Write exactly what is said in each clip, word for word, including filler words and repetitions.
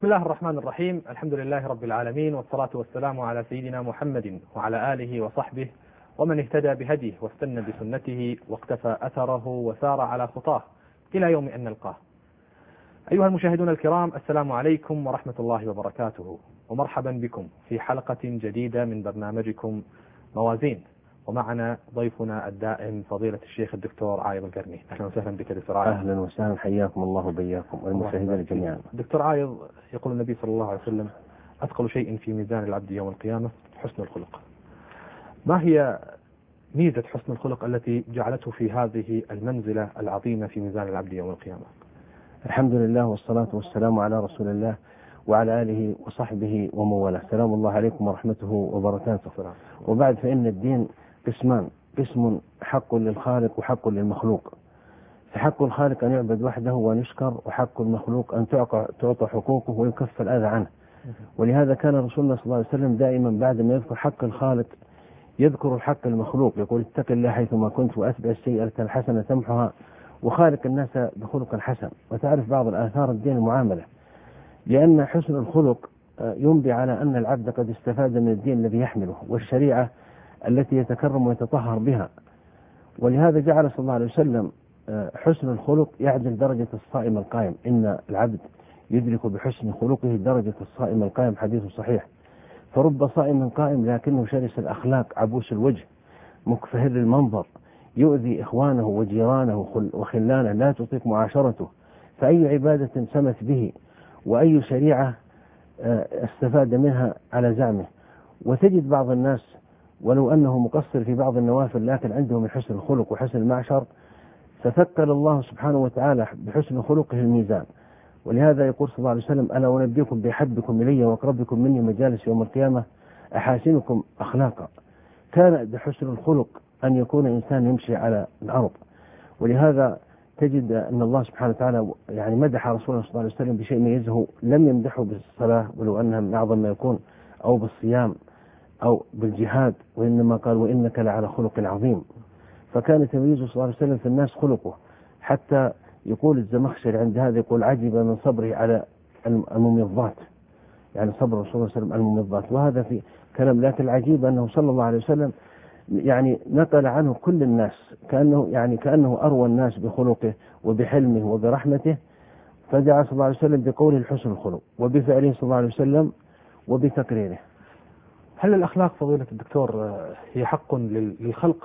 بسم الله الرحمن الرحيم. الحمد لله رب العالمين، والصلاة والسلام على سيدنا محمد وعلى آله وصحبه ومن اهتدى بهديه واستنى بسنته واقتفى أثره وسار على خطاه إلى يوم أن نلقاه. أيها المشاهدون الكرام، السلام عليكم ورحمة الله وبركاته، ومرحبا بكم في حلقة جديدة من برنامجكم موازين. ومعنا ضيفنا الدائم فضيلة الشيخ الدكتور عايض القرني. أهلا وسهلا بك دكتور عايض. أهلا وسهلا، حياكم الله وبياكم والمشاهدين جميعا. دكتور عايض، يقول النبي صلى الله عليه وسلم: أثقل شيء في ميزان العبد يوم القيامة حسن الخلق. ما هي ميزة حسن الخلق التي جعلته في هذه المنزلة العظيمة في ميزان العبد يوم القيامة؟ الحمد لله والصلاة والسلام على رسول الله وعلى آله وصحبه ومن والاه. سلام الله عليكم ورحمته وبركاته. وبعد، فإن الدين قسمان: قسم حق للخالق وحق للمخلوق. فحق الخالق أن يعبد وحده وأن يشكر، وحق المخلوق أن تعطى حقوقه ويكف الأذى عنه. ولهذا كان رسول الله صلى الله عليه وسلم دائما بعد ما يذكر حق الخالق يذكر الحق المخلوق، يقول: اتق الله حيثما كنت وأتبع السيئة الحسنة تمحها وخالق الناس بخلق حسن. وتعرف بعض الآثار الدين المعاملة، لأن حسن الخلق ينبي على أن العبد قد استفاد من الدين الذي يحمله والشريعة التي يتكرم ويتطهر بها. ولهذا جعل صلى الله عليه وسلم حسن الخلق يعدل درجة الصائم القائم. إن العبد يدرك بحسن خلقه درجة الصائم القائم، حديث صحيح. فرب صائم قائم لكنه شرس الأخلاق، عبوس الوجه، مكفهر المنظر، يؤذي إخوانه وجيرانه وخلانه، لا تطيق معاشرته. فأي عبادة سمت به وأي شريعة استفاد منها على زعمه. وتجد بعض الناس ولو أنه مقصر في بعض النوافل لكن عنده من حسن الخلق وحسن المعشر، فثقل الله سبحانه وتعالى بحسن خلقه الميزان. ولهذا يقول صلى الله عليه وسلم: ألا أنبئكم بأحبكم إلي وأقربكم مني مجالس يوم القيامة أحاسنكم أخلاقا. كان بحسن الخلق أن يكون إنسان يمشي على الأرض. ولهذا تجد أن الله سبحانه وتعالى يعني مدح رسول الله صلى الله عليه وسلم بشيء ميزه، لم يمدحه بالصلاة ولو أنها من أعظم ما يكون، أو بالصيام، أو بالجهاد، وإنما قال: وإنك لعلى خلق عظيم. فكان تمييزه صلى الله عليه وسلم في الناس خلقه. حتى يقول الزمخشري عند هذا، يقول: عجب من صبره على المميضات، يعني صبر رسول الله صلى الله عليه وسلم على المميضات. وهذا في كلام، لكن العجيب أنه صلى الله عليه وسلم يعني نقل عنه كل الناس، كأنه يعني كأنه أروى الناس بخلقه وبحلمه وبرحمته. فدعا صلى الله عليه وسلم بقوله الحسن الخلق، وبفعله صلى الله عليه وسلم، وبتقريره. هل الأخلاق فضيلة الدكتور هي حق للخلق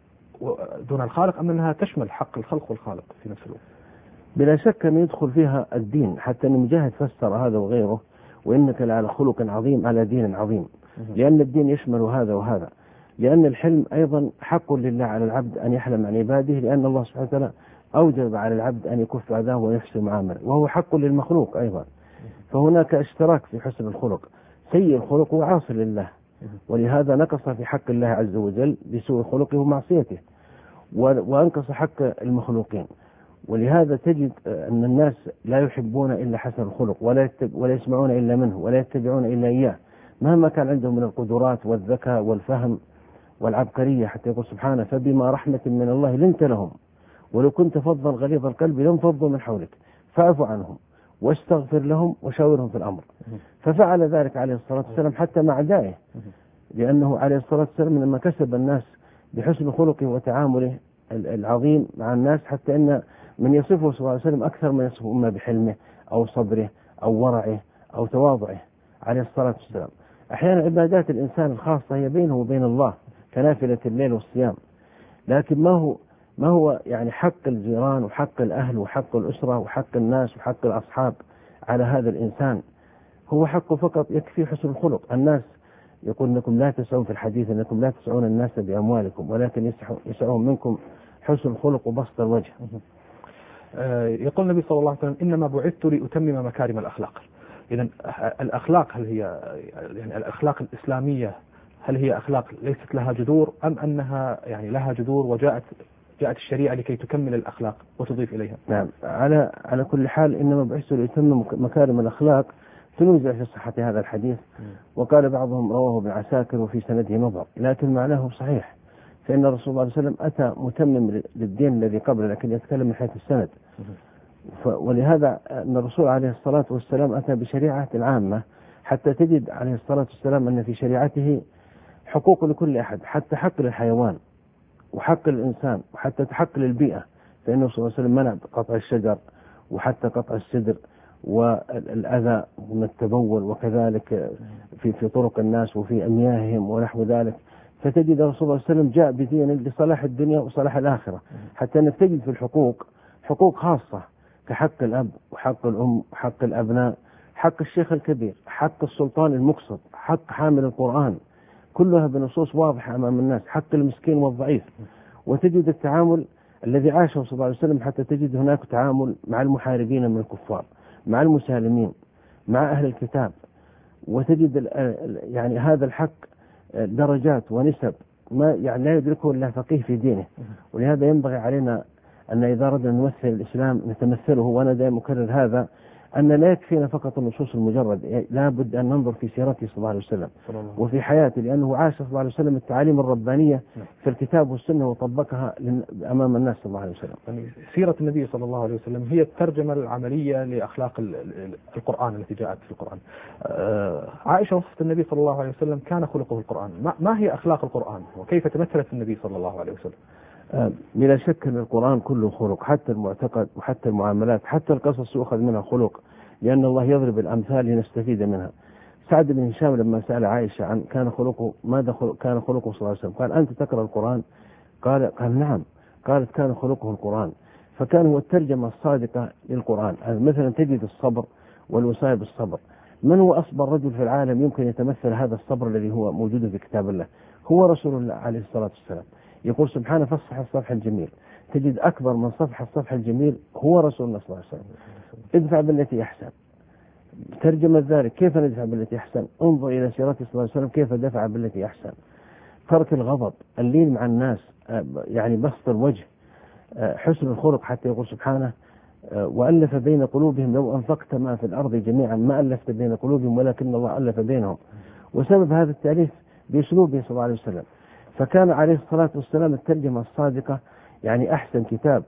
دون الخالق، أم أنها تشمل حق الخلق والخالق في نفس الوقت؟ بلا شك أن يدخل فيها الدين، حتى أن مجاهد فسر هذا وغيره: وإنك لعلى خلق عظيم على دين عظيم. لأن الدين يشمل هذا وهذا. لأن الحلم أيضا حق لله على العبد أن يحلم عن عباده، لأن الله سبحانه وتعالى أوجب على العبد أن يكف أذاه ويحسن معامله، وهو حق للمخلوق أيضا. فهناك اشتراك في حسن الخلق. سيء الخلق هو عاصي لله، ولهذا نقص في حق الله عز وجل بسوء خلقه ومعصيته، وأنقص حق المخلوقين. ولهذا تجد أن الناس لا يحبون إلا حسن الخلق، ولا ولا يسمعون إلا منه، ولا يتبعون إلا إياه، مهما كان عندهم من القدرات والذكاء والفهم والعبقرية. حتى يقول سبحانه: فبما رحمة من الله لنت لهم ولو كنت فظا غليظ القلب لانفضوا من حولك فاعف عنهم واستغفر لهم وشاورهم في الأمر. ففعل ذلك عليه الصلاة والسلام حتى مع أعدائه، لأنه عليه الصلاة والسلام لما كسب الناس بحسن خلقه وتعامله العظيم مع الناس، حتى أن من يصفه صلى الله عليه وسلم أكثر من يصفه إما بحلمه أو صبره أو ورعه أو تواضعه عليه الصلاة والسلام. أحيانا عبادات الإنسان الخاصة هي بينه وبين الله كنافلة الليل والصيام، لكن ما هو ما هو يعني حق الجيران وحق الأهل وحق الأسرة وحق الناس وحق الأصحاب على هذا الإنسان. هو حقه فقط يكفي حسن الخلق. الناس يقول: إنكم لا تسعون في الحديث إنكم لا تسعون الناس بأموالكم ولكن يسعون منكم حسن الخلق وبسط الوجه. يقول النبي صلى الله عليه وسلم: إنما بعثت لأتمم مكارم الأخلاق. إذن الأخلاق هل هي يعني الأخلاق الإسلامية هل هي أخلاق ليست لها جذور، أم أنها يعني لها جذور وجاءت جاءت الشريعة لكي تكمل الأخلاق وتضيف إليها؟ نعم، على على كل حال إنما بعثت لأتمم مكارم الأخلاق تنوزع في صحة هذا الحديث. وقال بعضهم رواه ابن عساكر وفي سنده نظر، لكن معناه صحيح. فإن الرسول صلى الله عليه وسلم أتى متمم للدين الذي قبله، لكن يتكلم من حيث السند. ولهذا أن الرسول عليه الصلاة والسلام أتى بشريعة عامة، حتى تجد عليه الصلاة والسلام أن في شريعته حقوق لكل أحد، حتى حق للحيوان وحق الإنسان وحتى حق للبيئة، فإنه صلى الله عليه وسلم منع قطع الشجر وحتى قطع السدر والأذى من التبول، وكذلك في في طرق الناس وفي أمياههم ونحو ذلك. فتجد الرسول صلى الله عليه وسلم جاء بدين لصلاح الدنيا وصلاح الآخرة، حتى أنك تجد في الحقوق حقوق خاصة كحق الأب وحق الأم وحق الأبناء، حق الشيخ الكبير، حق السلطان المقسط، حق حامل القرآن، كلها بنصوص واضحة أمام الناس، حق المسكين والضعيف. وتجد التعامل الذي عاشه صلى الله عليه وسلم، حتى تجد هناك تعامل مع المحاربين من الكفار، مع المسالمين، مع أهل الكتاب. وتجد يعني هذا الحق درجات ونسب ما يعني لا يدركه إلا فقيه في دينه. ولهذا ينبغي علينا أن إذا أردنا أن نمثل الإسلام نتمثله، وأنا دائما أكرر هذا، أن لا يكفينا فقط النصوص المجرد، لا بد أن ننظر في سيرته صلى الله عليه وسلم وفي حياته، لأنه عاش صلى الله عليه وسلم التعاليم الربانية في الكتاب والسنة وطبقها أمام الناس صلى الله عليه وسلم. يعني سيرة النبي صلى الله عليه وسلم هي الترجمة العملية لأخلاق القرآن التي جاءت في القرآن. عائشة وصفت النبي صلى الله عليه وسلم كان خلقه القرآن. ما هي أخلاق القرآن وكيف تمثلت النبي صلى الله عليه وسلم؟ بلا شك أن القرآن كله خلق، حتى المعتقد وحتى المعاملات، حتى القصص يؤخذ منها خلق، لأن الله يضرب الأمثال لنستفيد منها. سعد بن هشام لما سأل عائشة عن كان خلقه ماذا خلق كان خلقه صلى الله عليه وسلم، قال أنت تقرأ القرآن؟ قال قال نعم. قالت كان خلقه القرآن. فكان هو الترجمة الصادقة للقرآن. مثلا تجد الصبر والوصاية بالصبر. من هو أصبر رجل في العالم يمكن يتمثل هذا الصبر الذي هو موجود في كتاب الله؟ هو رسول الله عليه الصلاة والسلام. يقول سبحانه فصح الصفح الجميل. تجد أكبر من صفح الصفح الجميل هو رسول الله صلى الله عليه وسلم. ادفع بالتي أحسن. ترجمة ذلك كيف ندفع بالتي أحسن؟ انظر إلى سيرته صلى الله عليه وسلم كيف دفع بالتي أحسن. ترك الغضب، اللين مع الناس، يعني بسط الوجه، حسن الخلق، حتى يقول سبحانه وألف بين قلوبهم لو أنفقت ما في الأرض جميعا ما ألفت بين قلوبهم ولكن الله ألف بينهم. وسبب هذا التأليف بأسلوبه صلى الله عليه وسلم. فكان عليه الصلاة والسلام الترجمة الصادقة، يعني أحسن كتاب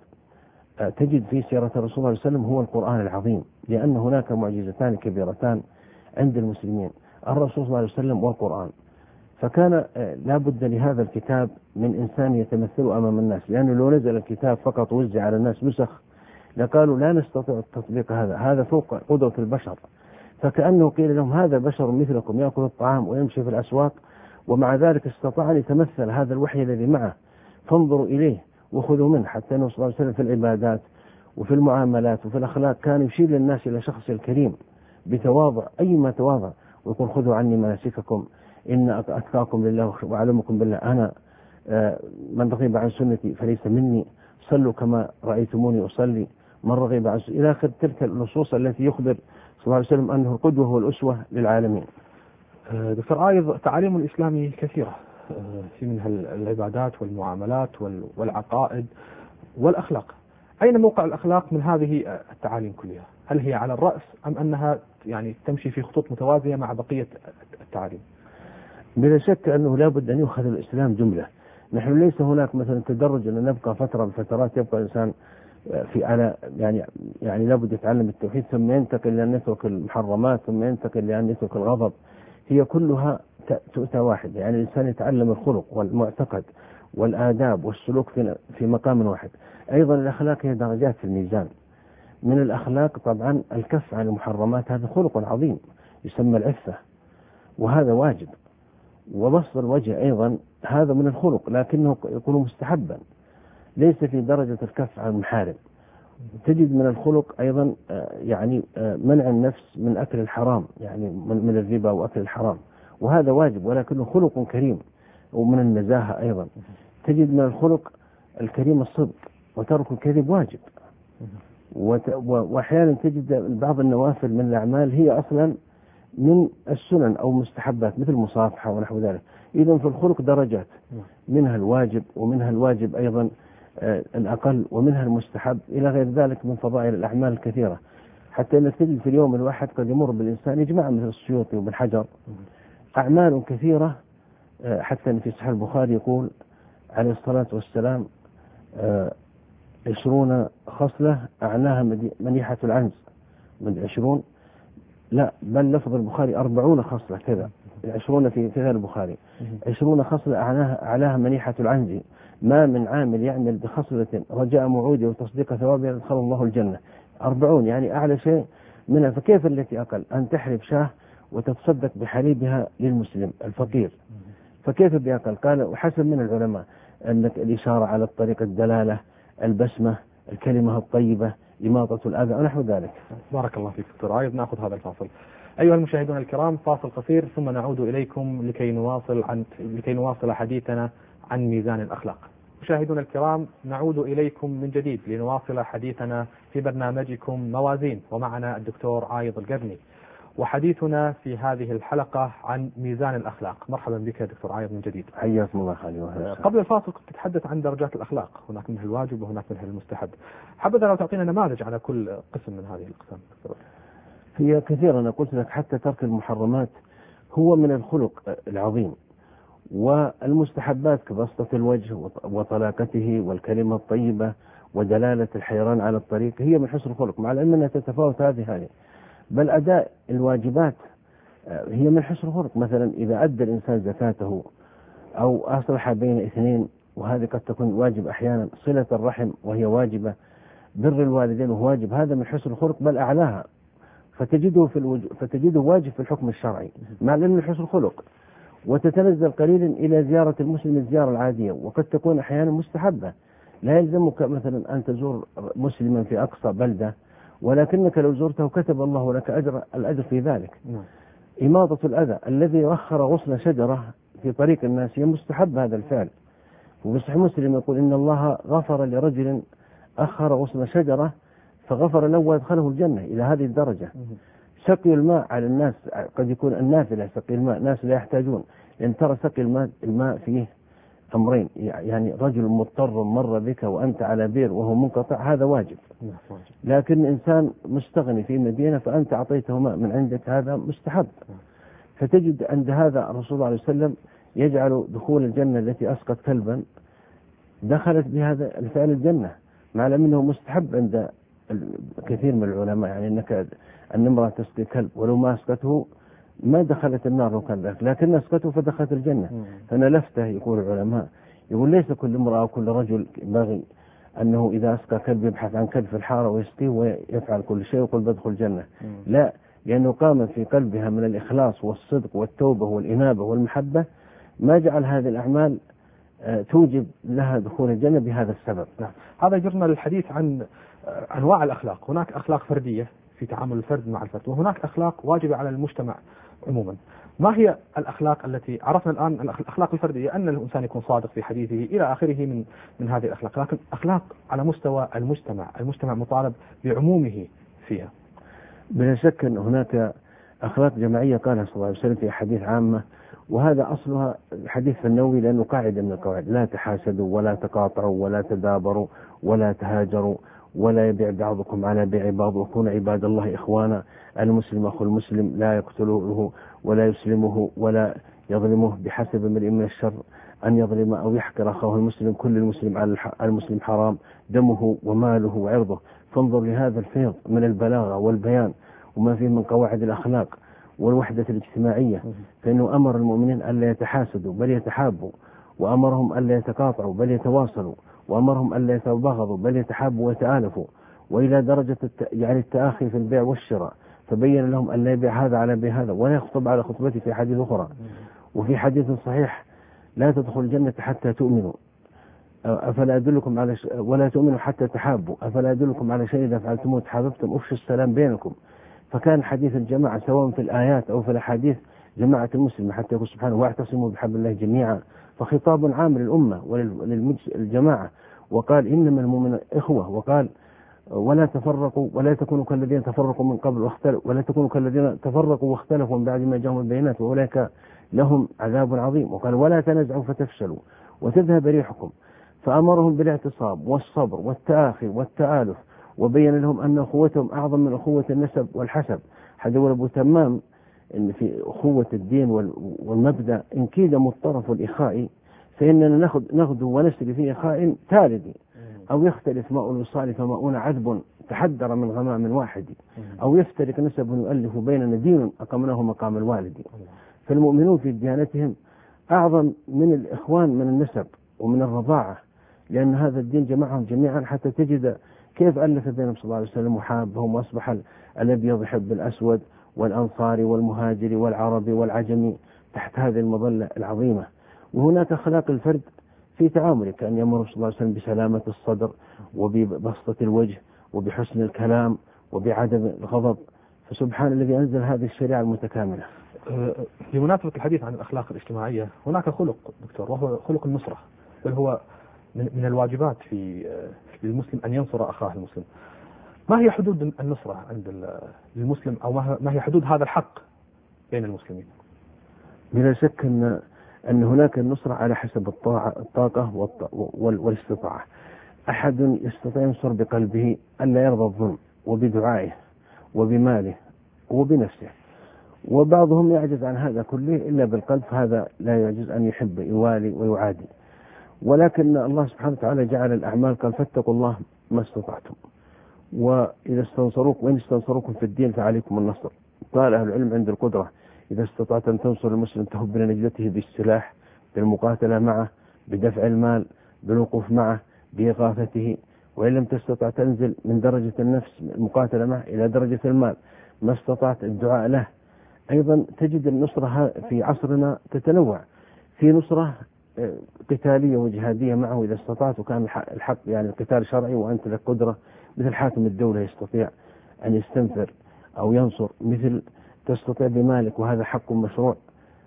تجد في سيرة الرسول صلى الله عليه وسلم هو القرآن العظيم، لأن هناك معجزتان كبيرتان عند المسلمين، الرسول صلى الله عليه وسلم والقرآن. فكان لا بد لهذا الكتاب من إنسان يتمثله أمام الناس، لأنه لو نزل الكتاب فقط وزع على الناس نسخ لقالوا لا نستطيع التطبيق هذا، هذا فوق قدرة البشر. فكأنه قيل لهم هذا بشر مثلكم يأكل الطعام ويمشي في الأسواق، ومع ذلك استطاع أن يتمثل هذا الوحي الذي معه، فانظروا إليه وخذوا منه. حتى أنه صلى الله عليه وسلم في العبادات وفي المعاملات وفي الأخلاق كان يشير للناس إلى شخص الكريم بتواضع، أيما تواضع، ويقول خذوا عني مناسككم إن أتقاكم لله وأعلمكم بالله، أنا من رغب عن سنتي فليس مني، صلوا كما رأيتموني أصلي، من رغب عن سنتي، إلى آخر تلك النصوص التي يخبر صلى الله عليه وسلم أنه القدوة والأسوة للعالمين. دكتور عايض، تعاليم الإسلام كثيرة، في منها العبادات والمعاملات والعقائد والأخلاق. أين موقع الأخلاق من هذه التعاليم كلها؟ هل هي على الرأس أم أنها يعني تمشي في خطوط متوازية مع بقية التعاليم؟ بلا شك أنه لا بد أن يؤخذ الإسلام جملة. نحن ليس هناك مثلا تدرج أن نبقى فترة من فترات يبقى الإنسان في على يعني يعني لابد يتعلم التوحيد ثم ينتقل لأن يترك المحرمات ثم ينتقل لأن يترك الغضب. هي كلها تؤتى واحد، يعني الإنسان يتعلم الخلق والمعتقد والآداب والسلوك في في مقام واحد. أيضا الأخلاق هي درجات في الميزان. من الأخلاق طبعا الكف عن المحرمات، هذا خلق عظيم يسمى العفة، وهذا واجب. وبسط الوجه أيضا هذا من الخلق، لكنه يكون مستحبا، ليس في درجة الكف عن المحارم. تجد من الخلق أيضا يعني منع النفس من أكل الحرام، يعني من الربا وأكل الحرام، وهذا واجب ولكنه خلق كريم. ومن النزاهة أيضا تجد من الخلق الكريم الصدق، وترك الكذب واجب. وأحيانا تجد بعض النوافل من الأعمال هي أصلا من السنن أو مستحبات مثل المصافحة ونحو ذلك. إذن في الخلق درجات، منها الواجب ومنها الواجب أيضا الأقل ومنها المستحب إلى غير ذلك من فضائل الأعمال الكثيرة. حتى أنك تجد في اليوم الواحد قد يمر بالإنسان يجمع مثل السيوطي وابن حجر أعمال كثيرة. حتى أن في صحيح البخاري يقول عليه الصلاة والسلام عشرون خصلة أعلاها منيحة العنز. من عشرون لا بل لفظ البخاري أربعون خصلة كذا، عشرون في كذا البخاري، عشرون خصلة أعلاها, أعلاها منيحة العنز، ما من عامل يعمل بخصلة رجاء موعوده وتصديق ثوابه يدخل الله الجنة. أربعون يعني أعلى شيء منها. فكيف التي أقل؟ أن تحلب شاه وتتصدق بحليبها للمسلم الفقير، فكيف بأقل؟ قال وحسب من العلماء أنك الإشارة على الطريق، الدلالة، البسمة، الكلمة الطيبة، إماطة الأذى ونحو ذلك. بارك الله فيك دكتور عايض. نأخذ هذا الفاصل. أيها المشاهدون الكرام، فاصل قصير ثم نعود إليكم لكي نواصل عن لكي نواصل حديثنا عن ميزان الأخلاق. مشاهدون الكرام، نعود إليكم من جديد لنواصل حديثنا في برنامجكم موازين، ومعنا الدكتور عايض القرني، وحديثنا في هذه الحلقة عن ميزان الأخلاق. مرحبا بك دكتور عايض من جديد. حياكم الله خالي. قبل الفاصل كنت تتحدث عن درجات الأخلاق، هناك منها الواجب وهناك منها المستحب. حبذا لو تعطينا نماذج على كل قسم من هذه الأقسام. هي كثيرا أنا قلت لك حتى ترك المحرمات هو من الخلق العظيم، والمستحبات كبسطة الوجه وطلاقته والكلمة الطيبة ودلالة الحيران على الطريق هي من حسن الخلق، مع أنها تتفاوت هذه هذه. بل أداء الواجبات هي من حسن الخلق. مثلا إذا أدى الإنسان زكاته أو أصلح بين اثنين، وهذه قد تكون واجب أحيانا، صلة الرحم وهي واجبة، بر الوالدين وهو واجب، هذا من حسن الخلق بل أعلاها، فتجده في الوجو... فتجده واجب في الحكم الشرعي مع أنه حسن الخلق. وتتنزل قليلا إلى زيارة المسلم الزيارة العادية، وقد تكون أحيانا مستحبة. لا يلزمك مثلا أن تزور مسلما في أقصى بلدة، ولكنك لو زرته كتب الله لك أجر الأجر في ذلك. إماطة الأذى، الذي رخر غصن شجرة في طريق الناس هي مستحب هذا الفعل. وبصحيح مسلم يقول إن الله غفر لرجل أخر غصن شجرة فغفر له وادخله الجنة. إلى هذه الدرجة. سقي الماء على الناس قد يكون النافلة، سقي الماء ناس لا يحتاجون، لأن ترى سقي الماء الماء فيه أمرين، يعني رجل مضطر مر بك وأنت على بير وهو منقطع هذا واجب، لكن إنسان مستغني في مدينة فأنت أعطيته ماء من عندك هذا مستحب. فتجد عند هذا الرسول صلى الله عليه وسلم يجعل دخول الجنة التي أسقط كلبا دخلت بهذا الفعل الجنة، مع أنه مستحب عند كثير من العلماء، يعني أنك النمرة تسقي كلب ولو ما أسقته ما دخلت النار لو كان ذلك، لكن أسقته فدخلت الجنة. فأنا لفته يقول العلماء يقول ليس كل امرأة أو كل رجل باغي أنه إذا أسقى كلب يبحث عن كلب في الحارة ويسقيه ويفعل كل شيء ويقول بدخل الجنة. لا، لأنه قام في قلبها من الإخلاص والصدق والتوبة والإنابة والمحبة ما جعل هذه الأعمال توجب لها دخول الجنة بهذا السبب. هذا يجرنا للحديث عن أنواع الأخلاق. هناك أخلاق فردية في تعامل الفرد مع الفرد، وهناك أخلاق واجبة على المجتمع عموما. ما هي الأخلاق التي عرفنا الآن؟ الأخلاق الفردية أن الإنسان يكون صادق في حديثه إلى آخره من من هذه الأخلاق، لكن أخلاق على مستوى المجتمع، المجتمع مطالب بعمومه فيها. بلا شك أن هناك أخلاق جماعية قالها صلى الله عليه وسلم في حديث عامة، وهذا أصلها الحديث النووي، لأنه قاعدة من القواعد: لا تحاسدوا ولا تقاطعوا ولا تدابروا ولا تهاجروا ولا يبيع بعضكم على بيع بعض وكونوا عباد الله إخوانا. المسلم أخو المسلم لا يقتله ولا يسلمه ولا يظلمه، بحسب امرئ من الشر أن يظلم أو يحقر أخاه المسلم، كل المسلم على المسلم حرام دمه وماله وعرضه. فانظر لهذا الفيض من البلاغة والبيان وما فيه من قواعد الأخلاق والوحدة الاجتماعية، فإنه أمر المؤمنين ألا يتحاسدوا بل يتحابوا، وأمرهم ألا يتقاطعوا بل يتواصلوا، وأمرهم ألا يتباغضوا بل يتحابوا ويتآلفوا، وإلى درجة الت... يعني التآخي في البيع والشراء، فبين لهم أن لا يبيع هذا على بيع هذا ولا يخطب على خطبته في حديث أخرى. وفي حديث صحيح: لا تدخل الجنة حتى تؤمنوا أفلا أدلكم على ش... ولا تؤمنوا حتى تحابوا أفلا أدلكم على شيء إذا فعلتموه تحاببتم أفشوا السلام بينكم. فكان حديث الجماعة سواء في الآيات أو في الأحاديث جماعة المسلم، حتى يقول سبحانه: واعتصموا بحبل الله جميعا، فخطاب عام للأمة وللجماعة. وقال: إنما المؤمنون إخوة، وقال: ولا تفرقوا ولا تكونوا كالذين تفرقوا من قبل واختلفوا ولا تكونوا كالذين تفرقوا واختلفوا من بعد ما جاءهم البينات وأولئك لهم عذاب عظيم. وقال: ولا تنازعوا فتفشلوا وتذهب ريحكم. فأمرهم بالاعتصام والصبر والتآخي والتآلف، وبين لهم أن أخوتهم أعظم من أخوة النسب والحسب. حديث أبو تمام إن في أخوة الدين والمبدأ إن كيد مضطرف الإخاء فإننا نغدو ونسري في إخاء تالد، أو يختلف ماء الوصال فماؤنا عذب تحدر من غمام واحد، أو يفترق نسب يؤلف بيننا دين أقمناه مقام الوالد. فالمؤمنون في ديانتهم أعظم من الإخوان من النسب ومن الرضاعة، لأن هذا الدين جمعهم جميعا، حتى تجد كيف ألف بينهم صلى الله عليه وسلم وحابهم، وأصبح الأبيض يحب الأسود والأنصاري والمهاجري والعربي والعجمي تحت هذه المظلة العظيمة. وهناك أخلاق الفرد في تعامله، كأن يأمر صلى الله عليه وسلم بسلامة الصدر وببسطة الوجه وبحسن الكلام وبعدم الغضب. فسبحان الذي أنزل هذه الشريعة المتكاملة. بمناسبة الحديث عن الأخلاق الاجتماعية، هناك خلق دكتور وهو خلق النصرة، بل هو من الواجبات في للمسلم أن ينصر أخاه المسلم. ما هي حدود النصرة عند المسلم، أو ما هي حدود هذا الحق بين المسلمين؟ بلا شك أن أن هناك النصرة على حسب الطاعة الطاقة والاستطاعة. أحد يستطيع ينصر بقلبه أن لا يرضى الظلم، وبدعائه وبماله وبنفسه، وبعضهم يعجز عن هذا كله إلا بالقلب، فهذا لا يعجز أن يحب يوالي ويعادي. ولكن الله سبحانه وتعالى جعل الأعمال، قال فاتقوا الله ما استطعتم، وإذا استنصروكم وإن استنصروكم في الدين فعليكم النصر. قال أهل العلم عند القدرة إذا استطعت أن تنصر المسلم تهب لنجدته بالسلاح، بالمقاتلة معه، بدفع المال، بالوقوف معه، بإغاثته. وإن لم تستطع تنزل من درجة النفس المقاتلة معه إلى درجة المال، ما استطعت الدعاء له. أيضا تجد النصرة في عصرنا تتنوع، في نصرة قتالية وجهادية معه إذا استطعت، وكان الحق يعني القتال شرعي وأنت لك قدرة، مثل حاكم الدولة يستطيع أن يستنفر أو ينصر، مثل تستطيع بمالك وهذا حق مشروع،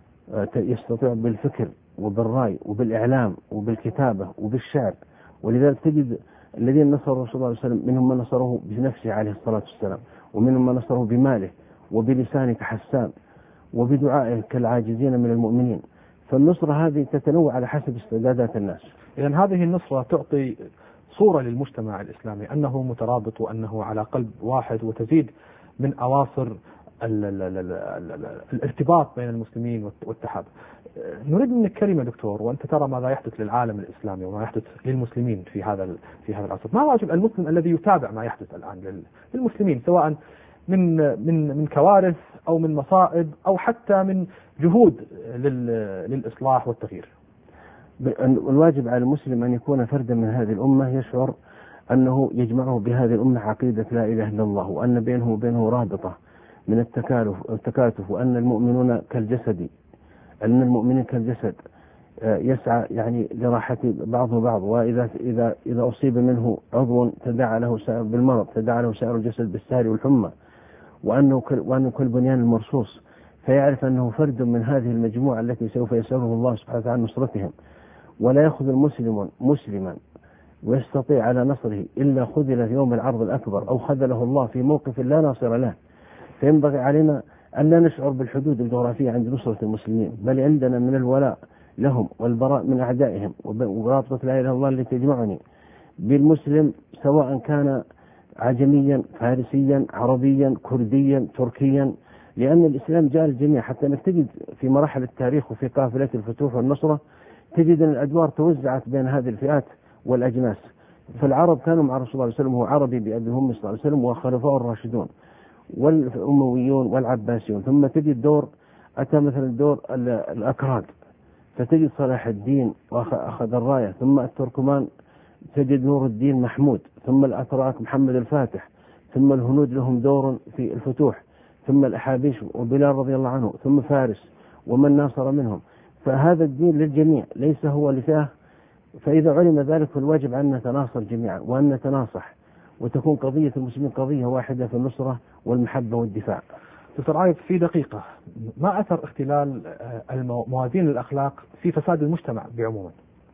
يستطيع بالفكر وبالرأي وبالإعلام وبالكتابة وبالشعر. ولذلك تجد الذين نصروا رسول الله صلى الله عليه وسلم منهم من نصره بنفسه عليه الصلاة والسلام، ومنهم من نصره بماله وبلسانه كحسان وبدعائه كالعاجزين من المؤمنين. فالنصرة هذه تتنوع على حسب استعدادات الناس. إذن هذه النصرة تعطي صورة للمجتمع الإسلامي أنه مترابط وأنه على قلب واحد، وتزيد من أواصر ال ال ال ال ال ال الارتباط بين المسلمين والتحاب. نريد منك كلمة دكتور، وأنت ترى ماذا يحدث للعالم الإسلامي وما يحدث للمسلمين في هذا في هذا العصر. ما واجب المسلم الذي يتابع ما يحدث الآن للمسلمين، سواء من من من كوارث أو من مصائب أو حتى من جهود للإصلاح والتغيير؟ الواجب على المسلم أن يكون فردا من هذه الأمة، يشعر أنه يجمعه بهذه الأمة عقيدة لا إله إلا الله، وأن بينه وبينه رابطة من التكالف التكاتف، وأن المؤمنون كالجسد، أن المؤمنين كالجسد يسعى يعني لراحة بعضه بعض، وإذا إذا إذا أصيب منه عضو تداعى له سائر بالمرض، تداعى له سائر الجسد بالسهر والحمى، وأنه وأنه كالبنيان المرصوص. فيعرف أنه فرد من هذه المجموعة التي سوف يسأله الله سبحانه وتعالى نصرتهم. ولا يأخذ المسلم مسلما ويستطيع على نصره إلا خذل في يوم العرض الأكبر، أو خذله الله في موقف لا ناصر له. فينبغي علينا أن لا نشعر بالحدود الجغرافية عند نصرة المسلمين، بل عندنا من الولاء لهم والبراء من أعدائهم، ورابطة لا إله إلا الله التي تجمعني بالمسلم، سواء كان عجميا فارسيا عربيا كرديا تركيا، لأن الإسلام جاء الجميع. حتى أنك تجد في مراحل التاريخ وفي قافلة الفتوح والنصرة تجد أن الأدوار توزعت بين هذه الفئات والأجناس. فالعرب كانوا مع رسول الله صلى الله عليه وسلم، هو عربي بأبي هم صلى الله عليه وسلم، وخلفاء الراشدون والأمويون والعباسيون. ثم تجد دور أتى مثلا دور الأكراد، فتجد صلاح الدين وأخذ الراية، ثم التركمان تجد نور الدين محمود، ثم الأتراك محمد الفاتح، ثم الهنود لهم دور في الفتوح، ثم الأحابيش وبلال رضي الله عنه، ثم فارس ومن ناصر منهم. فهذا الدين للجميع ليس هو لفئة. فإذا علم ذلك فالواجب أن نتناصر جميعا وأن نتناصح، وتكون قضية المسلمين قضية واحدة في النصرة والمحبة والدفاع. دكتور عايض، في دقيقة، ما أثر اختلال موازين الأخلاق في فساد المجتمع بعموما؟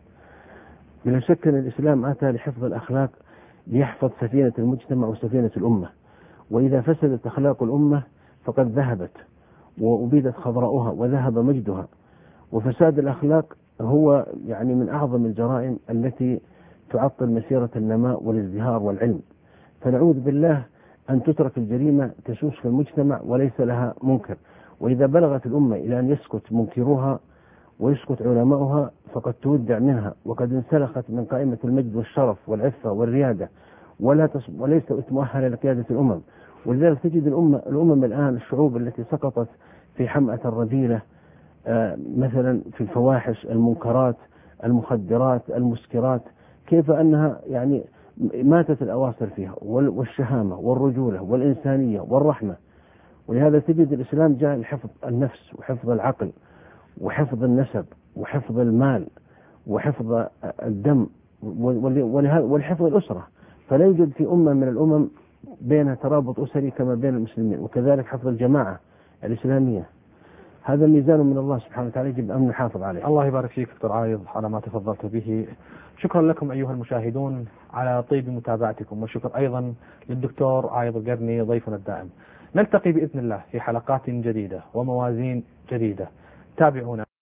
بلا شك أن الإسلام أتى لحفظ الأخلاق، ليحفظ سفينة المجتمع وسفينة الأمة. وإذا فسدت أخلاق الأمة فقد ذهبت وأبيدت خضراؤها وذهب مجدها. وفساد الأخلاق هو يعني من أعظم الجرائم التي تعطل مسيرة النماء والازدهار والعلم. فنعوذ بالله أن تترك الجريمة تسوس في المجتمع وليس لها منكر. وإذا بلغت الأمة إلى أن يسكت منكروها ويسكت علماؤها فقد تودع منها وقد انسلخت من قائمة المجد والشرف والعفة والريادة، ولا وليست مؤهلة لقيادة الأمم. ولذلك تجد الأمة الأمم الآن، الشعوب التي سقطت في حمأة الرذيلة، آه مثلا في الفواحش، المنكرات، المخدرات، المسكرات، كيف أنها يعني ماتت الأواصر فيها، والشهامة والرجولة والإنسانية والرحمة. ولهذا تجد الإسلام جاء لحفظ النفس وحفظ العقل وحفظ النسب وحفظ المال وحفظ الدم والحفظ الأسرة. فلا يوجد في أمة من الأمم بينها ترابط أسري كما بين المسلمين، وكذلك حفظ الجماعة الإسلامية. هذا ميزان من الله سبحانه وتعالى يجب أن نحافظ عليه. الله يبارك فيك دكتور عايض على ما تفضلت به. شكرا لكم أيها المشاهدون على طيب متابعتكم، وشكرا أيضا للدكتور عايض القرني ضيفنا الدائم. نلتقي بإذن الله في حلقات جديدة وموازين جديدة. تابعونا.